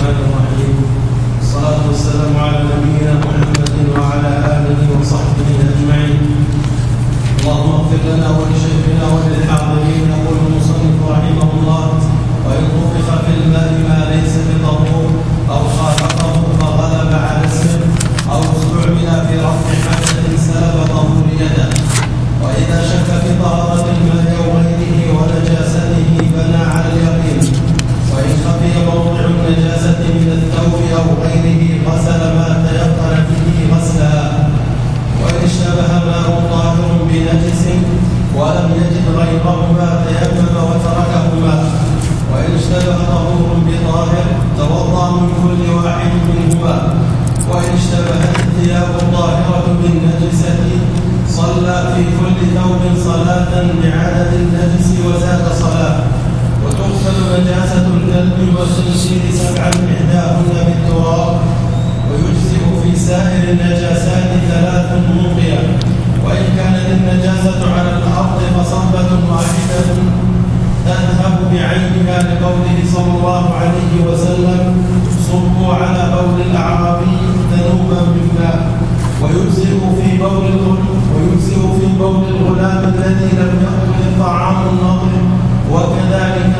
الرحمن الرحيم. الصلاة والسلام على نبينا محمد وعلى آله وصحبه أجمعين. اللهم اغفر لنا ولشيخنا وللحاضرين. يقول المصنف رحمه الله: وإن طبخ في الماء ما ليس بطهور أو خالطه فغلب على اسمه أو استعمل في رفع حدث سلب طهوريته. وإذا شك في طهارة الماء أو غيره ونجاسته بنى على اليقين. وإن خفي موضع النجاسة من الثوب أو غيره غسل ما تيقن به غسلا. وإن اشتبه ماء طاهر بنجس ولم يجد غيرهما تيمم وتركهما. وإن اشتبه طهور بطاهر توضأ من كل واحد منهما. وإن اشتبهت الثياب الطاهرة بالنجسة صلى في كل ثوب صلاة بعدد النجس وزاد صلاة. وتغسل نجاسة الكلب والخنزير 7 إحداهن بالتراب. ويجزئ في سائر النجاسات 3 موقية. وإن كانت النجاسة على الأرض فصبة واحدة تذهب بعينها لقوله صلى الله عليه وسلم: صبوا على بول الأعرابي ذنوبا من ماء. ويجزئ في بول الغلام الذي لم يأكل الطعام النضر وكذلك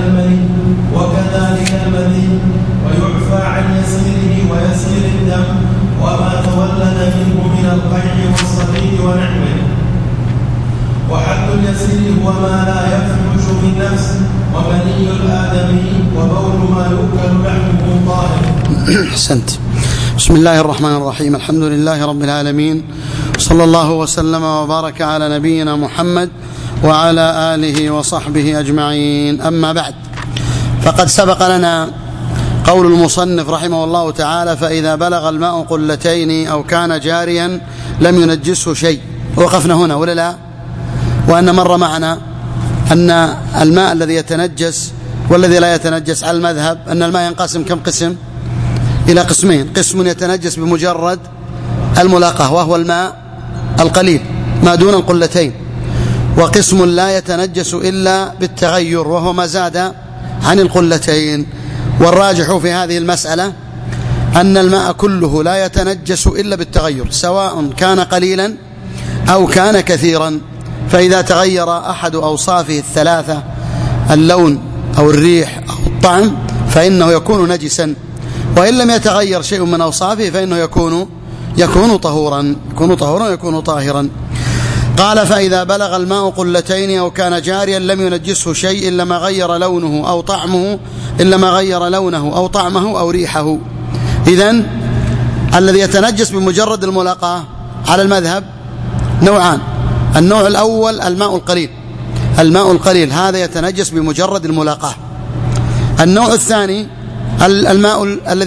المذي. ويعفى عن يسيره ويسير الدم وما تولد منه من القيع والصديد ونحوه. وحد اليسير هو ما لا يفحش بالنفس ومني الآدمي وبول ما يؤكل لحمه طاهر. أحسنت. بسم الله الرحمن الرحيم. الحمد لله رب العالمين، صلى الله وسلم وبارك على نبينا محمد وعلى آله وصحبه أجمعين. أما بعد، فقد سبق لنا قول المصنف رحمه الله تعالى: فإذا بلغ الماء قلتين أو كان جاريا لم ينجسه شيء. وقفنا هنا ولا لا؟ وأن مر معنا أن الماء الذي يتنجس والذي لا يتنجس على المذهب أن الماء ينقسم كم قسم؟ إلى قسمين: قسم يتنجس بمجرد الملاقاة وهو الماء القليل ما دون القلتين، وقسم لا يتنجس إلا بالتغير وهو ما زاد عن القلتين. والراجح في هذه المسألة أن الماء كله لا يتنجس إلا بالتغير، سواء كان قليلا أو كان كثيرا. فإذا تغير أحد أوصافه الثلاثة، اللون أو الريح أو الطعم، فإنه يكون نجسا. وإن لم يتغير شيء من أوصافه فإنه يكون طهورا يكون طاهرا. قال: فإذا بلغ الماء قلتين أو كان جاريا لم ينجسه شيء إلا ما غير لونه أو طعمه أو ريحه. إذن الذي يتنجس بمجرد الملاقاة على المذهب نوعان: النوع الأول الماء القليل هذا يتنجس بمجرد الملاقاة. النوع الثاني الماء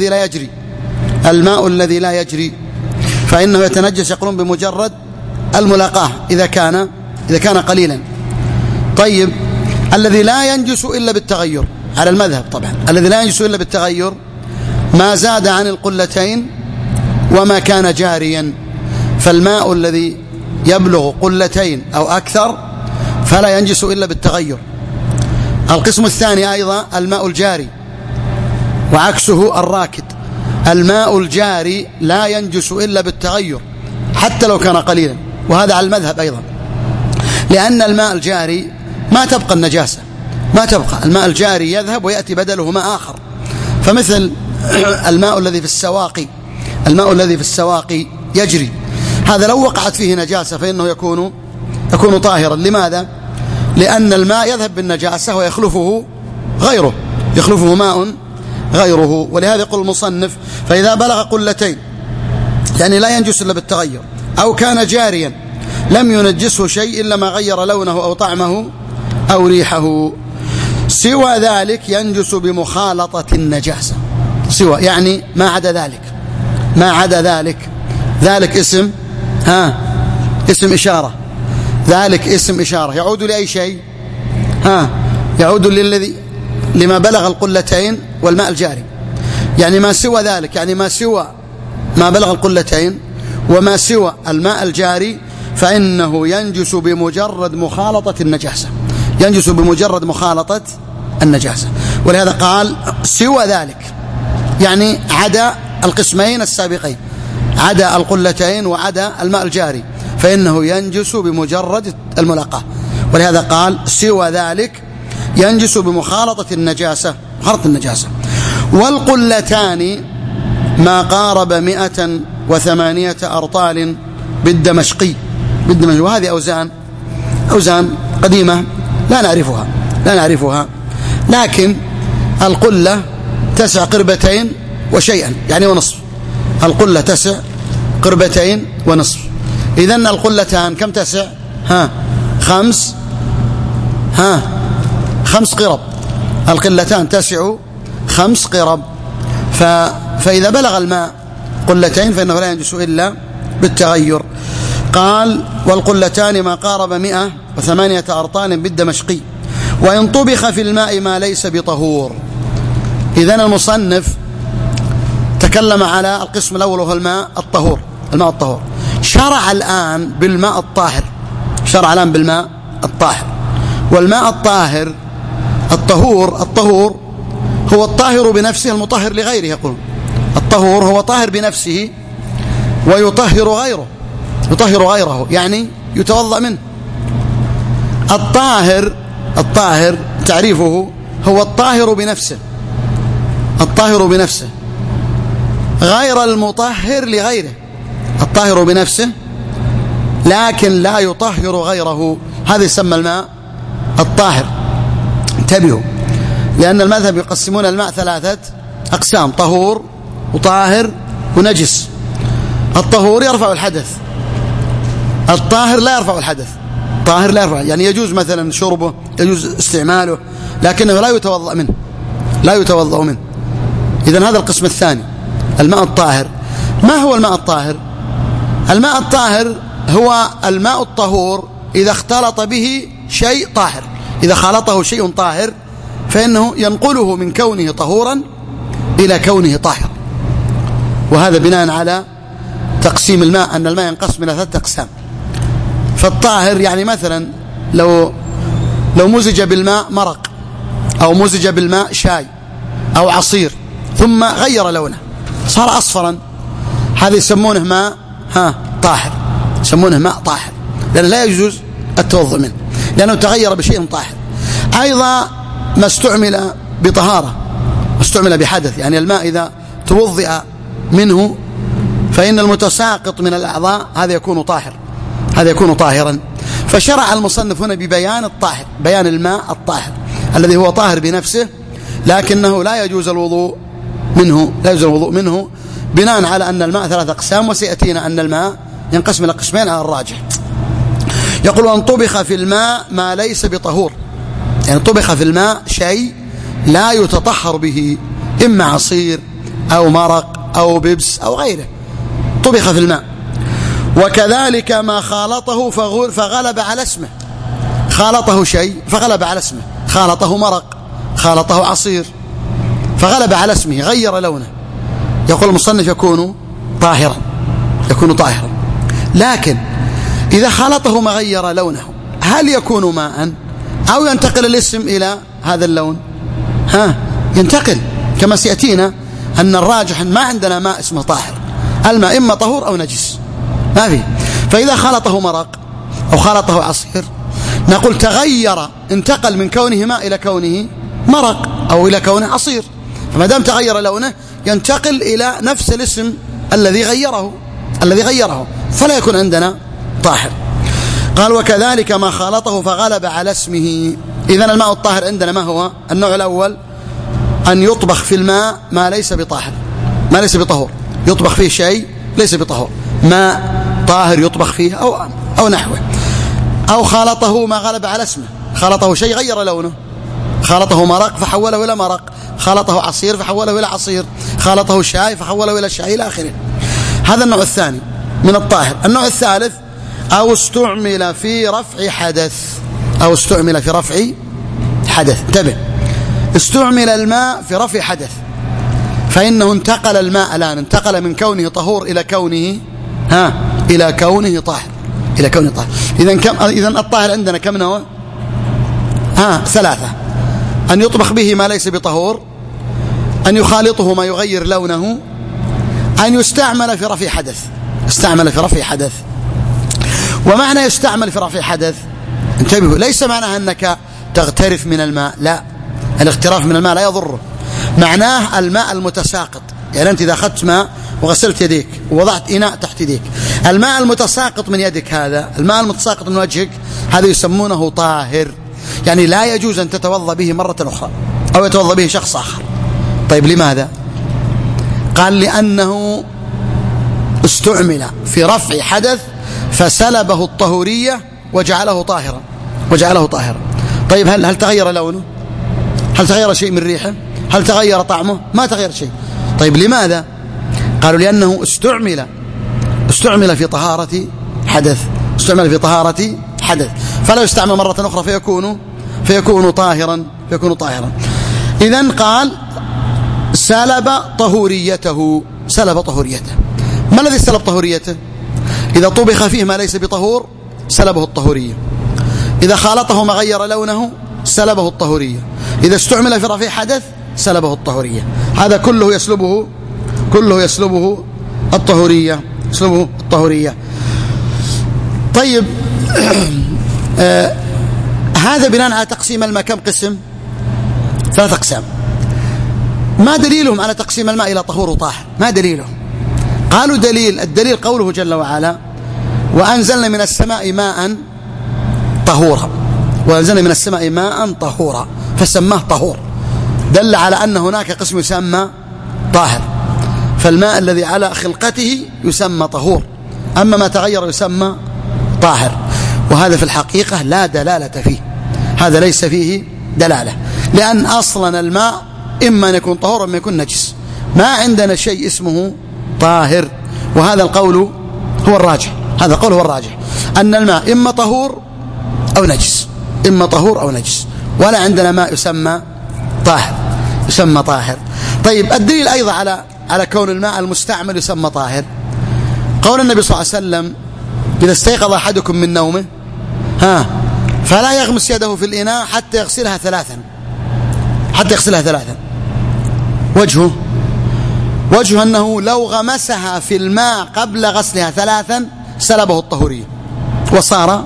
الذي لا يجري فإنه يتنجس يقولون بمجرد الملاقاة إذا كان قليلا. طيب، الذي لا ينجس إلا بالتغير على المذهب، طبعا الذي لا ينجس إلا بالتغير ما زاد عن القلتين وما كان جاريا. فالماء الذي يبلغ قلتين أو أكثر فلا ينجس إلا بالتغير. القسم الثاني أيضا الماء الجاري، وعكسه الراكد. الماء الجاري لا ينجس إلا بالتغير حتى لو كان قليلا، وهذا على المذهب أيضا، لأن الماء الجاري ما تبقى النجاسة، الماء الجاري يذهب ويأتي بدله ماء آخر. فمثل الماء الذي في السواقي يجري، هذا لو وقعت فيه نجاسة فإنه يكون طاهرا. لماذا؟ لأن الماء يذهب بالنجاسة ويخلفه ماء غيره. ولهذا يقول المصنف: فإذا بلغ قلتين، يعني لا ينجس إلا بالتغير، أو كان جاريا لم ينجسه شيء إلا ما غير لونه أو طعمه أو ريحه. سوى ذلك ينجس بمخالطة النجاسة، يعني ما عدا ذلك. ذلك اسم إشارة، يعود لأي شيء؟ يعود لما بلغ القلتين والماء الجاري. يعني ما سوى ذلك، يعني ما سوى ما بلغ القلتين وما سوى الماء الجاري فإنه ينجس بمجرد مخالطة النجاسة. ولهذا قال سوى ذلك، يعني عدا القسمين السابقين، عدا القلتين وعدا الماء الجاري، فإنه ينجس بمجرد الملاقاة. ولهذا قال سوى ذلك ينجس بمخالطة النجاسة، مخالطة النجاسة. والقلتان ما قارب 108 أرطال بالدمشقي، وهذه أوزان قديمة لا نعرفها، لكن القلة تسع قربتين وشيئا، يعني ونصف. القلة تسع قربتين ونصف. إذن القلتان كم تسع؟ خمس قرب. القلتان تسع 5 قرب. فإذا بلغ الماء قلتين فإنه لا ينجس إلا بالتغير. قال والقلتان ما قارب 108 أرطال بالدمشقي، وإن طبخ في الماء ما ليس بطهور. إذن المصنف تكلم على القسم الأول وهو الماء الطهور. شرع الآن بالماء الطاهر. والماء الطاهر الطهور هو الطاهر بنفسه المطهر لغيره. يقول الطهور هو طاهر بنفسه ويطهر غيره، يعني يتوضأ منه. الطاهر تعريفه هو الطاهر بنفسه غير المطهر لغيره. الطاهر بنفسه لكن لا يطهر غيره، هذا يسمى الماء الطاهر. انتبهوا، لأن المذهب يقسمون الماء 3 أقسام: طهور وطاهر ونجس. الطهور يرفع الحدث، الطاهر لا يرفع الحدث. يعني يجوز مثلا شربه، يجوز استعماله، لكنه لا يتوضأ منه. إذن هذا القسم الثاني، الماء الطاهر. ما هو الماء الطاهر؟ الماء الطاهر هو الماء الطهور إذا اختلط به شيء طاهر. إذا خالطه شيء طاهر فإنه ينقله من كونه طهورا إلى كونه طاهر. وهذا بناء على تقسيم الماء، أن الماء ينقسم إلى 3 أقسام. فالطاهر يعني مثلا لو مزج بالماء مرق، أو مزج بالماء شاي أو عصير ثم غير لونه صار أصفرا، هذا يسمونه ماء طاهر، لأنه لا يجوز التوضؤ منه لأنه تغير بشيء طاهر. أيضا ما استعمل بطهارة، استعمل بحدث، يعني الماء إذا توضئ منه فإن المتساقط من الأعضاء هذا يكون طاهرا. فشرع المصنف هنا ببيان الطاهر، بيان الماء الطاهر الذي هو طاهر بنفسه لكنه لا يجوز الوضوء منه، بناء على أن الماء 3 أقسام، وسيأتينا أن الماء ينقسم إلى قسمين على الراجح. يقول أن طبخ في الماء ما ليس بطهور، يعني طبخ في الماء شيء لا يتطهر به، إما عصير أو مرق أو ببس أو غيره، طبخ في الماء. وكذلك ما خالطه فغلب على اسمه، خالطه شيء فغلب على اسمه، خالطه مرق، خالطه عصير فغلب على اسمه، غير لونه، يقول المصنف يكون طاهرا. لكن إذا خالطه ما غير لونه هل يكون ماء أو ينتقل الاسم إلى هذا اللون؟ ينتقل، كما سيأتينا أن الراجح ما عندنا ماء اسمه طاهر، الماء إما طهور أو نجس، ما فيه. فإذا خالطه مرق أو خالطه عصير نقول تغير، انتقل من كونه ماء إلى كونه مرق أو إلى كونه عصير، فما دام تغير لونه ينتقل إلى نفس الاسم الذي غيره فلا يكون عندنا طاهر. قال وكذلك ما خالطه فغلب على اسمه. إذن الماء الطاهر عندنا ما هو؟ النوع الأول أن يطبخ في الماء ما ليس بطهور، يطبخ فيه شيء ليس بطهور، ماء طاهر يطبخ فيه أو نحوه. أو خالطه ما غلب على اسمه، خالطه شيء غير لونه، خالطه مرق فحوله إلى مرق، خالطه عصير فحوله إلى عصير، خالطه شاي فحوله إلى شاي إلى آخره. هذا النوع الثاني من الطاهر. النوع الثالث أو استعمل في رفع حدث، انتبه، استعمل الماء في رفع حدث، فإنه انتقل الماء الآن، انتقل من كونه طهور إلى كونه طاهر. إذن الطاهر عندنا كم نوع؟ 3: أن يطبخ به ما ليس بطهور، أن يخالطه ما يغير لونه، أن يستعمل في رفع حدث. استعمل في رفع حدث. ومعنى يستعمل في رفع حدث، انتبهوا، ليس معناها أنك تغترف من الماء، لا، الاغتراف من الماء لا يضره، معناه الماء المتساقط. يعني أنت إذا أخذت ماء وغسلت يديك ووضعت إناء تحت يديك، الماء المتساقط من يدك، هذا الماء المتساقط من وجهك، هذا يسمونه طاهر، يعني لا يجوز أن تتوضأ به مرة أخرى أو يتوضأ به شخص آخر. طيب لماذا؟ قال لأنه استعمل في رفع حدث فسلبه الطهورية وجعله طاهرا، وجعله طاهرا. طيب هل تغير لونه؟ هل تغير شيء من ريحه؟ هل تغير طعمه؟ ما تغير شيء. طيب لماذا؟ قالوا لأنه استعمل في طهارة حدث، استعمل في طهارة حدث، فلا يستعمل مرة أخرى فيكون طاهرا. إذن قال سلب طهوريته. ما الذي سلب طهوريته؟ إذا طبخ فيه ما ليس بطهور سلبه الطهورية، إذا خالطه ما غير لونه سلبه الطهورية، إذا استعمل في رفع حدث سلبه الطهورية. هذا كله يسلبه الطهورية. طيب هذا بناء على تقسيم الماء كم قسم؟ 3 أقسام. ما دليلهم على تقسيم الماء إلى طهور وطاهر؟ ما دليلهم؟ قالوا الدليل قوله جل وعلا وأنزلنا من السماء ماء طهورا، فسماه طهور، دل على أن هناك قسم يسمى طاهر. فالماء الذي على خلقته يسمى طهور، أما ما تغير يسمى طاهر. وهذا في الحقيقة لا دلالة فيه، هذا ليس فيه دلالة، لأن أصلا الماء إما أن يكون طهور وإما يكون نجس، ما عندنا شيء اسمه طاهر. وهذا القول هو الراجح، أن الماء إما طهور أو نجس، ولا عندنا ماء يسمى طاهر. طيب الدليل أيضا على كون الماء المستعمل يسمى طاهر قول النبي صلى الله عليه وسلم إذا استيقظ أحدكم من نومه فلا يغمس يده في الإناء حتى يغسلها ثلاثا. وجهه أنه لو غمسها في الماء قبل غسلها 3 سلبه الطهورية وصار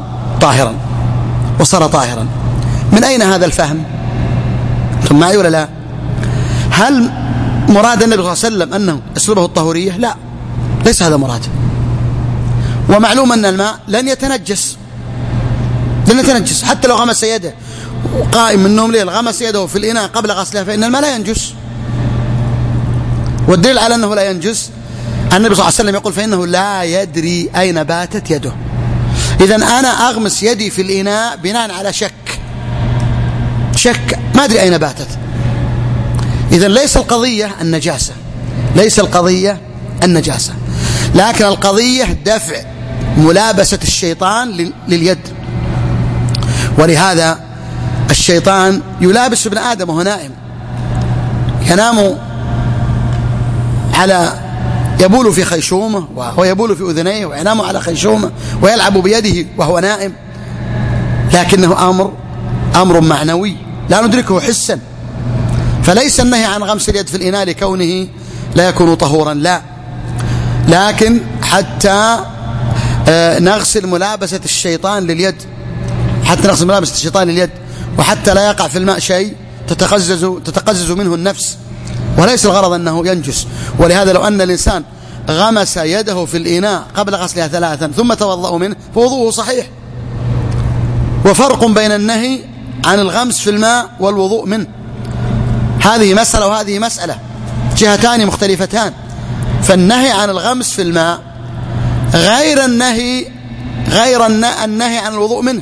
طاهرا. من أين هذا الفهم؟ أنتم معي ولا لا؟ هل مراد النبي صلى الله عليه وسلم أنه يسلبه الطهورية؟ لا، ليس هذا مراده. ومعلوم أن الماء لن يتنجس حتى لو غمس يده قائم من النوم ليل، غمس يده في الإناء قبل غسلها فإن الماء لا ينجس. والدليل على أنه لا ينجس النبي صلى الله عليه وسلم يقول فإنه لا يدري أين باتت يده. إذن أنا أغمس يدي في الإناء بناء على شك ما أدري أين باتت. إذن ليس القضية النجاسة، لكن القضية دفع ملابسة الشيطان لليد. ولهذا الشيطان يلابس ابن آدم وهو نائم، ينام يبول في خيشومه ويبول في أذنيه وينام على خيشومه ويلعب بيده وهو نائم، لكنه أمر معنوي لا ندركه حسا. فليس النهي عن غمس اليد في الإناء لكونه لا يكون طهورا، لا، لكن حتى نغسل ملابسة الشيطان لليد، وحتى لا يقع في الماء شيء تتقزز منه النفس، وليس الغرض أنه ينجس. ولهذا لو أن الإنسان غمس يده في الإناء قبل غسلها 3 ثم توضأ منه فوضوءه صحيح. وفرق بين النهي عن الغمس في الماء والوضوء منه، هذه مسألة وهذه مسألة، جهتان مختلفتان. فالنهي عن الغمس في الماء غير النهي عن الوضوء منه،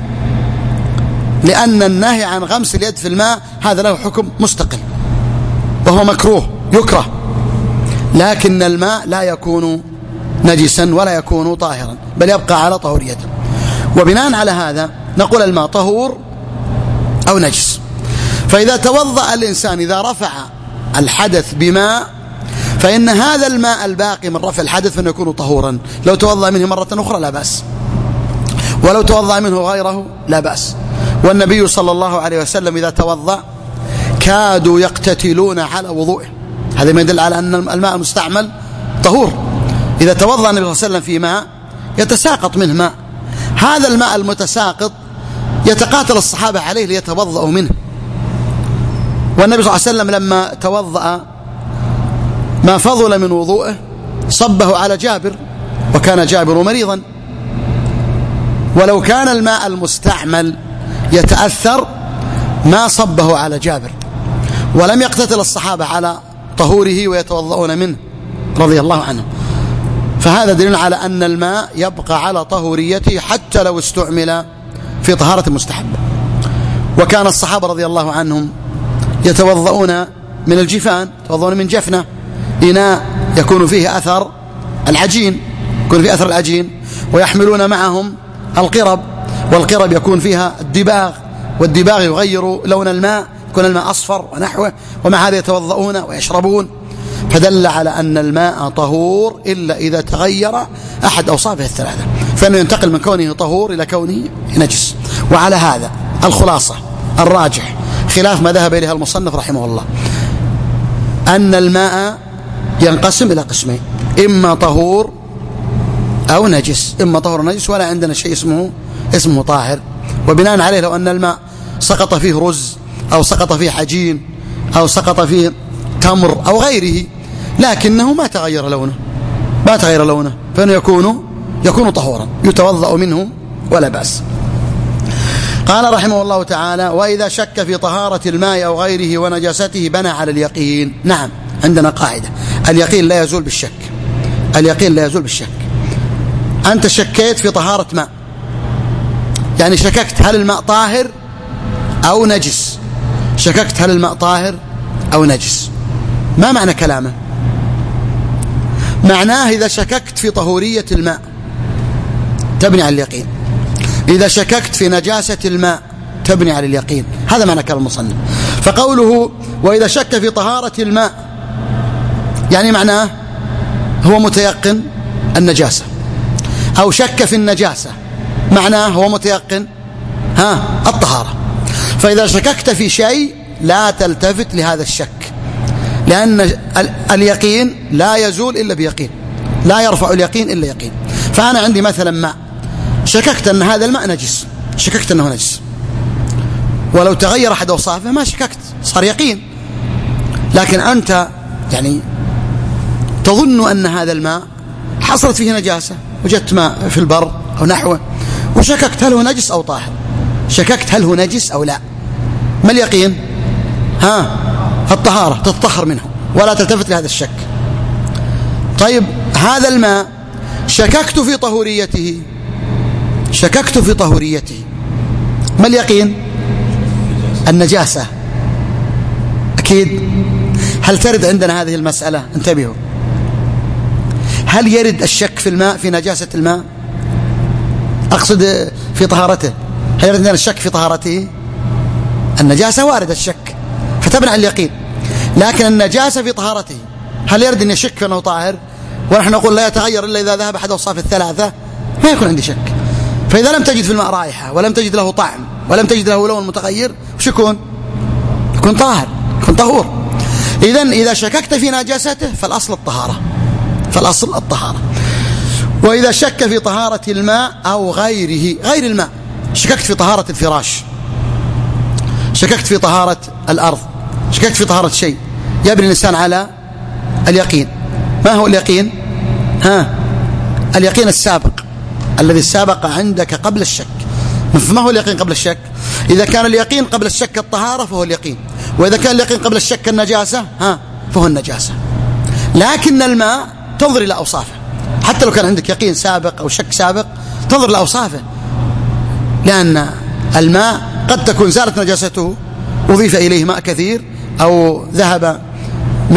لأن النهي عن غمس اليد في الماء هذا له حكم مستقل وهو مكروه يكره، لكن الماء لا يكون نجسا ولا يكون طاهرا بل يبقى على طهوريته. وبناء على هذا نقول الماء طهور أو نجس. فإذا توضأ الإنسان إذا رفع الحدث بماء فإن هذا الماء الباقي من رفع الحدث فإنه يكون طهورا، لو توضأ منه مرة أخرى لا بأس، ولو توضأ منه غيره لا بأس. والنبي صلى الله عليه وسلم إذا توضأ كادوا يقتتلون على وضوئه. هذا ما يدل على أن الماء المستعمل طهور. إذا توضأ النبي صلى الله عليه وسلم في ماء يتساقط منه ماء، هذا الماء المتساقط يتقاتل الصحابة عليه ليتوضأوا منه. والنبي صلى الله عليه وسلم لما توضأ ما فضل من وضوءه صبه على جابر، وكان جابر مريضا، ولو كان الماء المستعمل يتأثر ما صبه على جابر، ولم يقتتل الصحابة على طهوره ويتوضؤون منه رضي الله عنهم. فهذا دليل على أن الماء يبقى على طهوريته حتى لو استعمل في طهارة مستحبة. وكان الصحابة رضي الله عنهم يتوضؤون من الجفان، يتوضؤون من جفنة، إناء يكون فيه أثر العجين، يكون فيه أثر العجين، ويحملون معهم القرب، والقرب يكون فيها الدباغ، والدباغ يغير لون الماء، يكون الماء أصفر ونحوه، ومع هذا يتوضؤون ويشربون. فدل على أن الماء طهور إلا إذا تغير أحد أوصافه الثلاثة، فإنه ينتقل من كونه طهور إلى كونه نجس. وعلى هذا الخلاصة الراجح خلاف ما ذهب إليها المصنف رحمه الله، أن الماء ينقسم إلى قسمين، إما طهور أو نجس، إما طهور نجس، ولا عندنا شيء اسمه طاهر. وبناء عليه لو أن الماء سقط فيه رز أو سقط فيه حجين أو سقط فيه تمر أو غيره لكنه ما تغير لونه فإنه يكون طهورا يتوضأ منه ولا بأس. قال رحمه الله تعالى: وإذا شك في طهارة الماء أو غيره ونجاسته بنى على اليقين. نعم، عندنا قاعدة: اليقين لا يزول بالشك. اليقين لا يزول بالشك. أنت شكيت في طهارة ماء، يعني شككت هل الماء طاهر أو نجس، شككت هل الماء طاهر أو نجس. ما معنى كلامه؟ معناه إذا شككت في طهورية الماء تبني على اليقين، إذا شككت في نجاسة الماء تبني على اليقين. هذا معنى كلام المصنف. فقوله وإذا شك في طهارة الماء يعني معناه هو متيقن النجاسة، أو شك في النجاسة معناه هو متيقن الطهارة. فإذا شككت في شيء لا تلتفت لهذا الشك، لأن اليقين لا يزول إلا بيقين، لا يرفع اليقين إلا يقين. فأنا عندي مثلا ماء، شككت أن هذا الماء نجس، شككت أنه نجس، ولو تغير أحد أوصافه ما شككت، صار يقين. لكن أنت يعني تظن أن هذا الماء حصلت فيه نجاسة، وجدت ماء في البر أو نحوه وشككت هل هو نجس أو طاهر، شككت هل هو نجس أو لا. ما اليقين؟ الطهارة، تطهر منه ولا تلتفت لهذا الشك. طيب هذا الماء شككت في طهوريته، شككت في طهوريته، ما اليقين؟ النجاسة أكيد. هل ترد عندنا هذه المسألة؟ انتبهوا، هل يرد الشك في الماء في نجاسة الماء؟ أقصد في طهارته، هل يرد عندنا الشك في طهارته؟ النجاسة وارد الشك فتبنى على اليقين، لكن النجاسة في طهارته هل يرد أن يشك في أنه طاهر؟ ونحن نقول لا يتغير إلا إذا ذهب أحد أوصاف الثلاثة، ما يكون عندي شك. فإذا لم تجد في الماء رائحة ولم تجد له طعم ولم تجد له لون متغير وش يكون طاهر، يكون طهور. إذا شككت في نجاسته فالأصل الطهارة، فالأصل الطهارة. وإذا شك في طهارة الماء أو غيره، غير الماء، شككت في طهارة الفراش، شككت في طهارة الأرض، شككت في طهارة شيء، يبني الإنسان على اليقين. ما هو اليقين؟ اليقين السابق الذي سابق عندك قبل الشك. ما هو اليقين قبل الشك؟ إذا كان اليقين قبل الشك الطهارة فهو اليقين، وإذا كان اليقين قبل الشك النجاسة فهو النجاسة. لكن الماء تنظر إلى أوصافه، حتى لو كان عندك يقين سابق أو شك سابق تنظر إلى أوصافه، لأن الماء قد تكون زالت نجاسته، أضيف إليه ماء كثير، أو ذهب من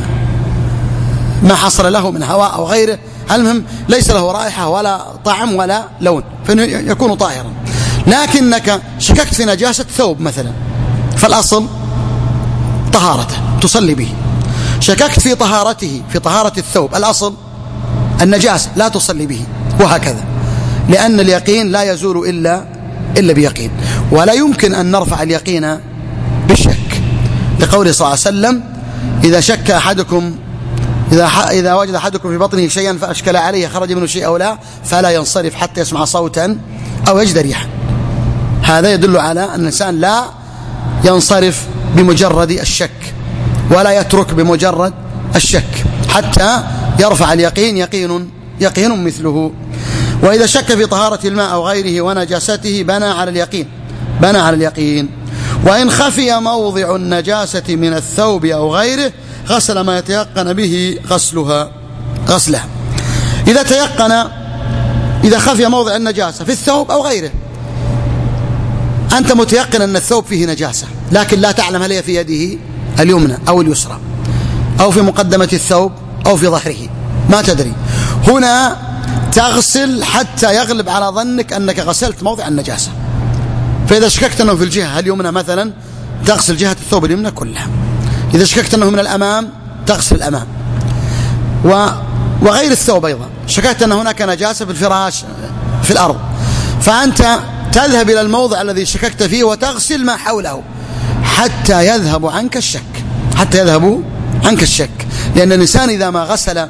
ما حصل له من هواء أو غيره، المهم ليس له رائحة ولا طعم ولا لون، فإنه يكون طاهرا. لكنك شككت في نجاسة ثوب مثلا، فالأصل طهارته تصلي به. شككت في طهارته، في طهارة الثوب، الأصل النجاسة لا تصلي به، وهكذا. لأن اليقين لا يزول إلا بيقين، ولا يمكن أن نرفع اليقين بالشك، لقوله صلى الله عليه وسلم: إذا شك أحدكم إذا وجد أحدكم في بطنه شيئا فأشكل عليه خرج منه شيء أو لا فلا ينصرف حتى يسمع صوتا أو يجد ريحا. هذا يدل على أن الإنسان لا ينصرف بمجرد الشك ولا يترك بمجرد الشك حتى يرفع اليقين يقين مثله. وإذا شك في طهارة الماء أو غيره ونجاسته بنى على اليقين. وإن خفي موضع النجاسة من الثوب أو غيره غسل ما يتيقن به غسلها. إذا خفي موضع النجاسة في الثوب أو غيره، أنت متيقن أن الثوب فيه نجاسة لكن لا تعلم هل هي في يده اليمنى أو اليسرى أو في مقدمة الثوب أو في ظهره، ما تدري. هنا تغسل حتى يغلب على ظنك أنك غسلت موضع النجاسة. فإذا شككت أنه في الجهة اليمنى مثلا تغسل جهة الثوب اليمنى كلها. إذا شككت أنه من الأمام تغسل الأمام، وغير الثوب أيضا. شككت أن هناك نجاسة في الفراش في الأرض، فأنت تذهب إلى الموضع الذي شككت فيه وتغسل ما حوله حتى يذهب عنك الشك. لأن الإنسان إذا ما غسل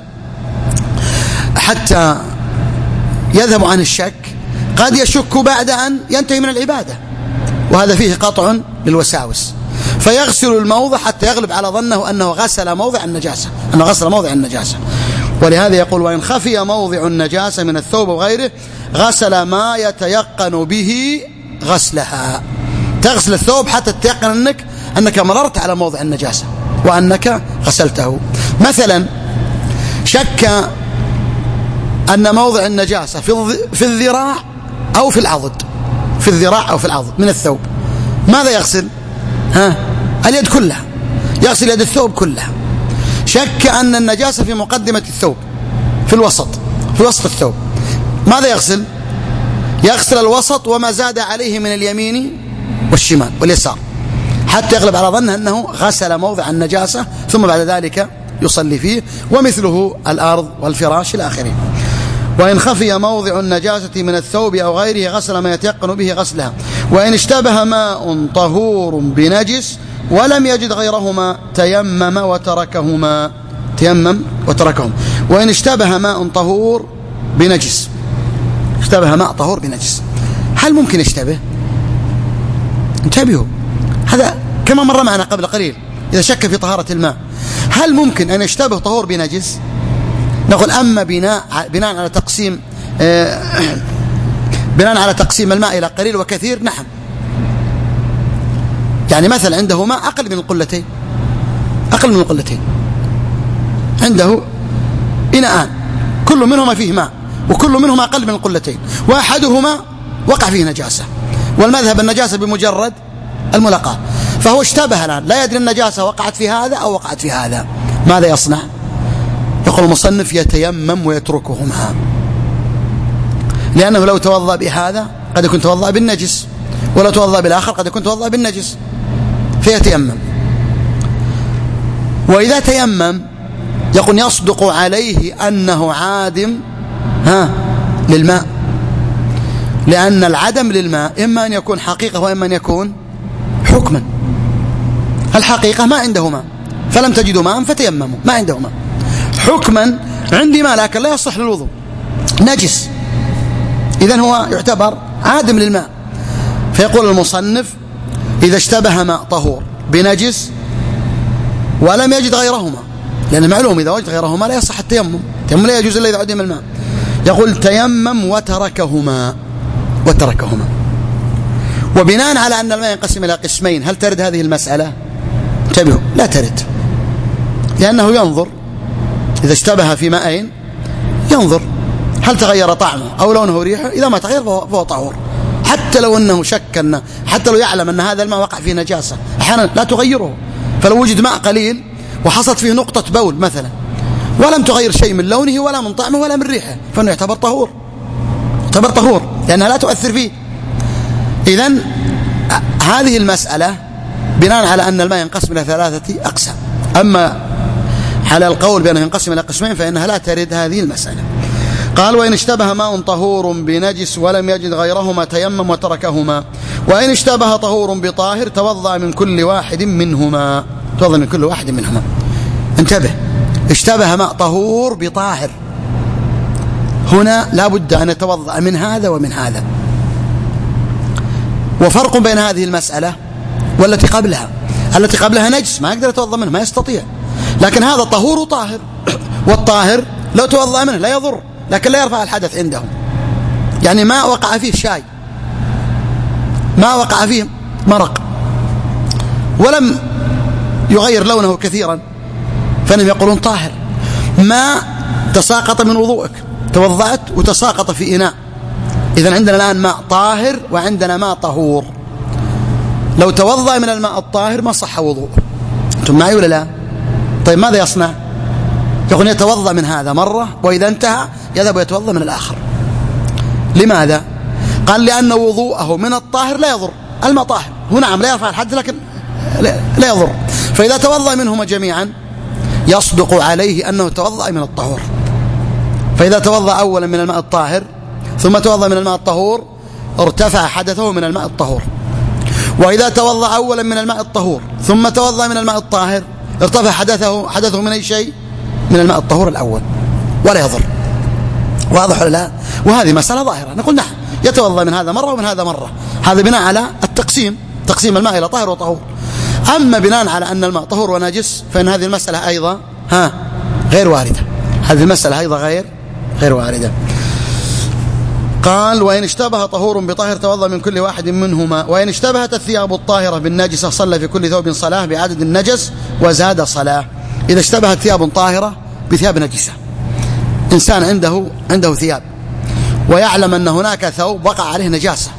حتى يذهب عن الشك قد يشك بعد أن ينتهي من العبادة، وهذا فيه قطع للوساوس، فيغسل الموضع حتى يغلب على ظنه أنه غسل موضع النجاسة. ولهذا يقول: وإن خفي موضع النجاسة من الثوب وغيره غسل ما يتيقن به غسلها. تغسل الثوب حتى تتيقن أنك مررت على موضع النجاسة وأنك غسلته. مثلا شك أن موضع النجاسة في الذراع أو في العضد، من الثوب، ماذا يغسل؟ اليد كلها، يغسل يد الثوب كلها. شك أن النجاسة في مقدمة الثوب، في وسط الثوب، ماذا يغسل؟ يغسل الوسط وما زاد عليه من اليمين والشمال واليسار حتى يغلب على ظنه أنه غسل موضع النجاسة، ثم بعد ذلك يصلي فيه. ومثله الأرض والفراش إلى آخره. وإن خفي موضع النجاسة من الثوب أو غيره غسل ما يتيقن به غسلها. وإن اشتبه ماء طهور بنجس ولم يجد غيرهما تيمم وتركهما. وإن اشتبه ماء طهور بنجس، هل ممكن يشتبه؟ انتبهوا، هذا كما مر معنا قبل قليل. إذا شك في طهارة الماء هل ممكن أن يشتبه طهور بنجس؟ نقول: أما بناء على تقسيم الماء إلى قليل وكثير، نعم. يعني مثلا عنده ماء أقل من القلتين، عنده إناءان كل منهما فيه ماء وكل منهما أقل من القلتين، وأحدهما وقع فيه نجاسة، والمذهب النجاسة بمجرد الملاقاة، فهو اشتبه الآن لا يدري النجاسة وقعت في هذا أو وقعت في هذا، ماذا يصنع؟ يقول المصنف: يتيمم ويتركهما، لأنه لو توضأ بهذا قد يكون توضأ بالنجس، ولو توضأ بالآخر قد يكون توضأ بالنجس، فيتيمم. وإذا تيمم يقول يصدق عليه أنه عادم للماء، لأن العدم للماء إما أن يكون حقيقة وإما أن يكون حكما. الحقيقة ما عنده ماء فلم تجدوا ماء فتيمموا، ما عنده ماء. حكما عندي ماء لكن لا يصح للوضوء، نجس، إذن هو يعتبر عادم للماء. فيقول المصنف: إذا اشتبه ماء طهور بنجس ولم يجد غيرهما، لأن معلوم إذا وجد غيرهما لا يصح التيمم لا يجوز إلا إذا عدم الماء. يقول: تيمم وتركهما. وبناء على أن الماء ينقسم إلى قسمين، هل ترد هذه المسألة؟ انتبهوا، لا ترد، لأنه ينظر إذا اشتبه في ماءين، ينظر هل تغير طعمه أو لونه وريحه، إذا ما تغير فهو طهور، حتى لو أنه شك، حتى لو يعلم أن هذا الماء وقع فيه نجاسة، أحيانا لا تغيره. فلو وجد ماء قليل وحصلت فيه نقطة بول مثلا ولم تغير شيء من لونه ولا من طعمه ولا من ريحه، فإنه يعتبر طهور لأنها لا تؤثر فيه. إذن هذه المسألة بناء على أن الماء ينقسم إلى 3 أقسام. أما على القول بأنه ينقسم إلى قسمين فإنها لا ترد هذه المسألة. قال: وإن اشتبه ماء طهور بنجس ولم يجد غيرهما تيمم وتركهما. وإن اشتبه طهور بطاهر توضأ من كل واحد منهما. توضأ من كل واحد منهما. انتبه، اشتبه ماء طهور بطاهر، هنا لا بد أن يتوضأ من هذا ومن هذا. وفرق بين هذه المسألة والتي قبلها. التي قبلها نجس ما يقدر يتوضأ منه، ما يستطيع، لكن هذا طهور وطاهر، والطاهر لو توضأ منه لا يضر، لكن لا يرفع الحدث عندهم. يعني ما وقع فيه شاي، ما وقع فيه مرق، ولم يغير لونه كثيرا، فإنهم يقولون طاهر. ما تساقط من وضوءك، توضأت وتساقط في إناء، إذن عندنا الآن ماء طاهر وعندنا ماء طهور. لو توضأ من الماء الطاهر ما صح وضوءه. أنتم معي ولا لا؟ طيب ماذا يصنع؟ يقول يتوضأ من هذا مرة، وإذا انتهى يذهب ويتوضأ من الآخر. لماذا؟ قال لأن وضوءه من الطاهر لا يضر، الماء طاهر، هو نعم لا يرفع الحدث لكن لا يضر، فإذا توضأ منهما جميعا يصدق عليه أنه توضأ من الطهور. فإذا توضأ أولا من الماء الطاهر ثم توضأ من الماء الطهور ارتفع حدثه من الماء الطهور، وإذا توضأ أولا من الماء الطهور ثم توضأ من الماء الطاهر ارتفع حدثه من أي شيء؟ من الماء الطهور الأول، ولا يضر. واضح ولا لا؟ وهذه مسألة ظاهرة، نقول نعم يتوضأ من هذا مرة ومن هذا مرة، هذا بناء على تقسيم الماء إلى طاهر وطهور. أما بناء على أن الماء طهور ونجس فإن هذه المسألة أيضا غير واردة، هذه المسألة أيضا غير واردة. قال وإن اشتبه طهور بطاهر توضأ من كل واحد منهما، وإن اشتبهت الثياب الطاهرة بالنجسة صلى في كل ثوب صلاة بعدد النجس وزاد صلاة. إذا اشتبهت ثياب طاهرة بثياب نجسة، إنسان عنده ثياب ويعلم أن هناك ثوب وقع عليه نجاسة،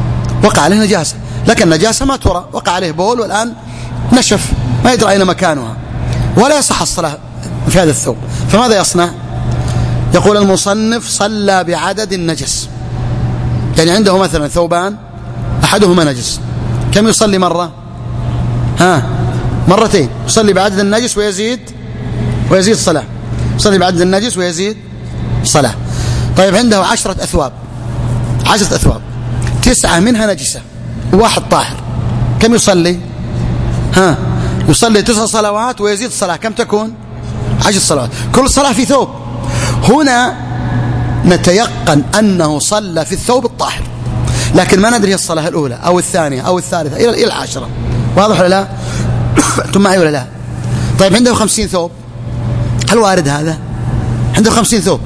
لكن النجاسة ما ترى، وقع عليه بول والآن نشف ما يدرى أين مكانها، ولا يصح الصلاة في هذا الثوب، فماذا يصنع؟ يقول المصنف صلى بعدد النجس. يعني عنده مثلا ثوبان أحدهما نجس، كم يصلي مرة؟ مرتين، يصلي بعدد النجس ويزيد صلاة، يصلي بعدد النجس ويزيد صلاة. طيب عنده 10 أثواب، 9 منها نجسة وواحد طاهر، كم يصلي؟ يصلي 9 صلوات ويزيد صلاة، كم تكون؟ 10 صلوات، كل صلاة في ثوب. هنا نتيقن أنه صلى في الثوب الطاهر، لكن ما ندري الصلاة الأولى أو الثانية أو الثالثة إلى 10. واضح ولا لا؟ أنتم معي ولا لا؟ طيب عنده 50 ثوب، هل وارد هذا؟ عنده 50 ثوب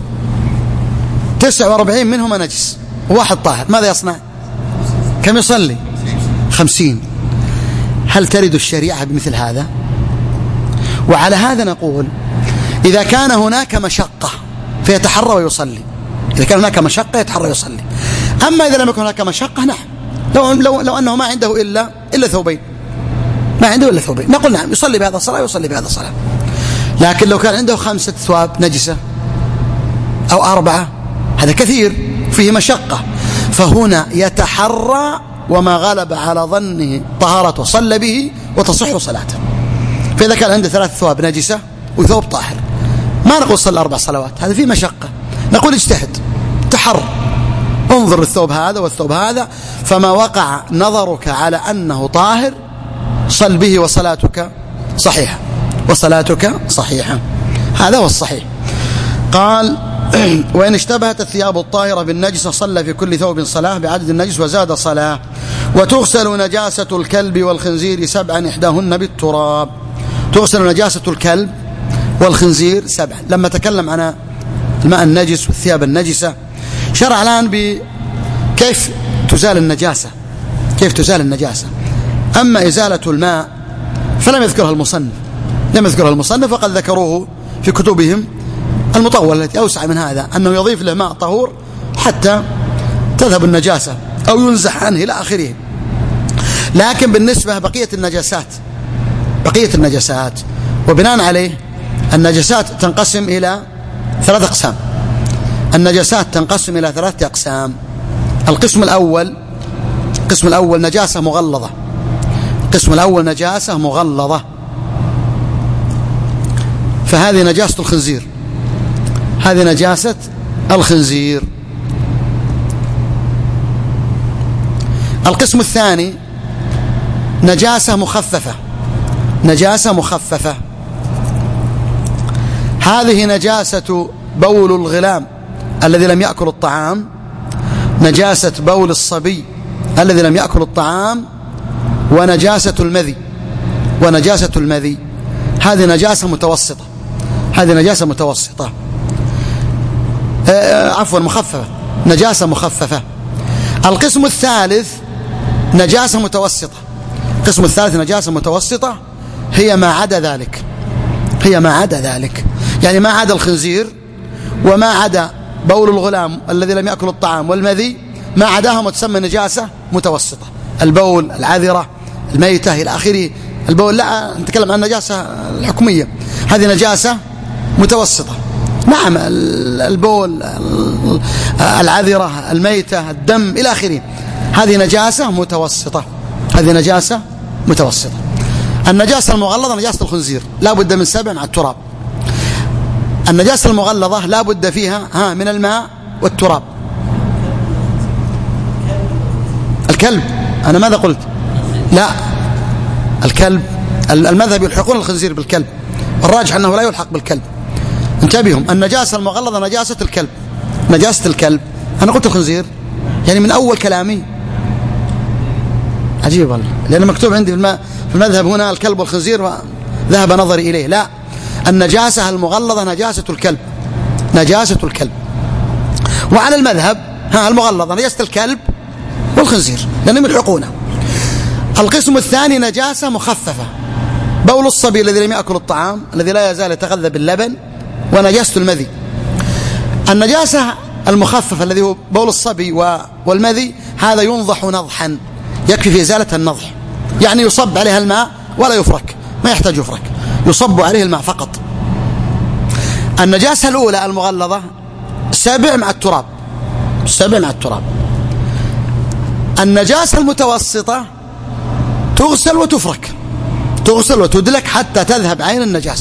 49 منهما نجس وواحد طاهر، ماذا يصنع؟ كم يصلي؟ 50. هل ترد الشريعة بمثل هذا؟ وعلى هذا نقول إذا كان هناك مشقة فيتحرى ويصلي، إذا كان هناك مشقة يتحرى ويصلي. أما إذا لم يكن هناك مشقة نعم، لو أنه ما عنده إلا ثوبين، ما عنده إلا ثوبين، نقول نعم يصلي بهذا الصلاة ويصلي بهذا الصلاة. لكن لو كان عنده 5 ثواب نجسة أو 4 هذا كثير فيه مشقة، فهنا يتحرى وما غلب على ظنه طهارته صلى به وتصح صلاته. فإذا كان عنده 3 ثواب نجسة وثوب طاهر ما نقول صلى 4 صلوات، هذا فيه مشقة، نقول اجتهد تحر، انظر الثوب هذا والثوب هذا، فما وقع نظرك على أنه طاهر صل به وصلاتك صحيحة، هذا هو الصحيح. قال وإن اشتبهت الثياب الطاهرة بالنجسة صلى في كل ثوب صلاة بعدد النجس وزاد صلاة. وتغسل نجاسة الكلب والخنزير 7 إحداهن بالتراب. تغسل نجاسة الكلب والخنزير 7. لما تكلم عن الماء النجس والثياب النجسة شرع الآن بكيف تزال النجاسة. أما إزالة الماء فلم يذكرها المصنف، وقد ذكروه في كتبهم المطولة التي أوسع من هذا، أنه يضيف له ماء طهور حتى تذهب النجاسة أو ينزح عنه إلى آخره. لكن بالنسبة بقية النجاسات وبناء عليه النجاسات تنقسم إلى 3 أقسام. القسم الأول نجاسة مغلظة، فهذه نجاسة الخنزير. القسم الثاني نجاسة مخففة، نجاسة مخففة. هذه نجاسة بول الغلام الذي لم يأكل الطعام، نجاسة بول الصبي الذي لم يأكل الطعام، ونجاسة المذي. هذه نجاسة متوسطة، مخففة، نجاسة مخففة. القسم الثالث نجاسة متوسطة. القسم الثالث نجاسة متوسطة هي ما عدا ذلك، يعني ما عدا الخنزير وما عدا بول الغلام الذي لم يأكل الطعام والمذي، ما عداهم تسمى نجاسة متوسطة. البول، العذرة، الميتة إلى آخره. البول لا نتكلم عن النجاسة الحكمية، هذه نجاسة متوسطة. نعم، البول، العذرة، الميتة، الدم إلى آخره، هذه نجاسة متوسطة. النجاسة المغلظة نجاسة الخنزير لا بد من 7 مع التراب. النجاسة المغلظة لا بد فيها من الماء والتراب. الكلب، أنا ماذا قلت؟ لا، الكلب، المذهب يلحقون الخنزير بالكلب، الراجح أنه لا يلحق بالكلب. انتبهوا، النجاسة المغلظة نجاسة الكلب. أنا قلت الخنزير يعني من أول كلامي، عجيب والله، لأن مكتوب عندي في المذهب هنا الكلب والخنزير وذهب نظري إليه. لا، النجاسة المغلظة نجاسة الكلب. وعلى المذهب المغلظة نجاسة الكلب والخنزير لأنهم يلحقونه. القسم الثاني نجاسة مخففة، بول الصبي الذي لم يأكل الطعام الذي لا يزال يتغذى باللبن، ونجاسة المذي. النجاسة المخففة الذي هو بول الصبي والمذي، هذا ينضح نضحا، يكفي في إزالة النضح، يعني يصب عليها الماء ولا يفرك، ما يحتاج يفرك، يصب عليه الماء فقط. النجاسة الأولى المغلظة 7 مع التراب. النجاسة المتوسطة تغسل وتدلك حتى تذهب عين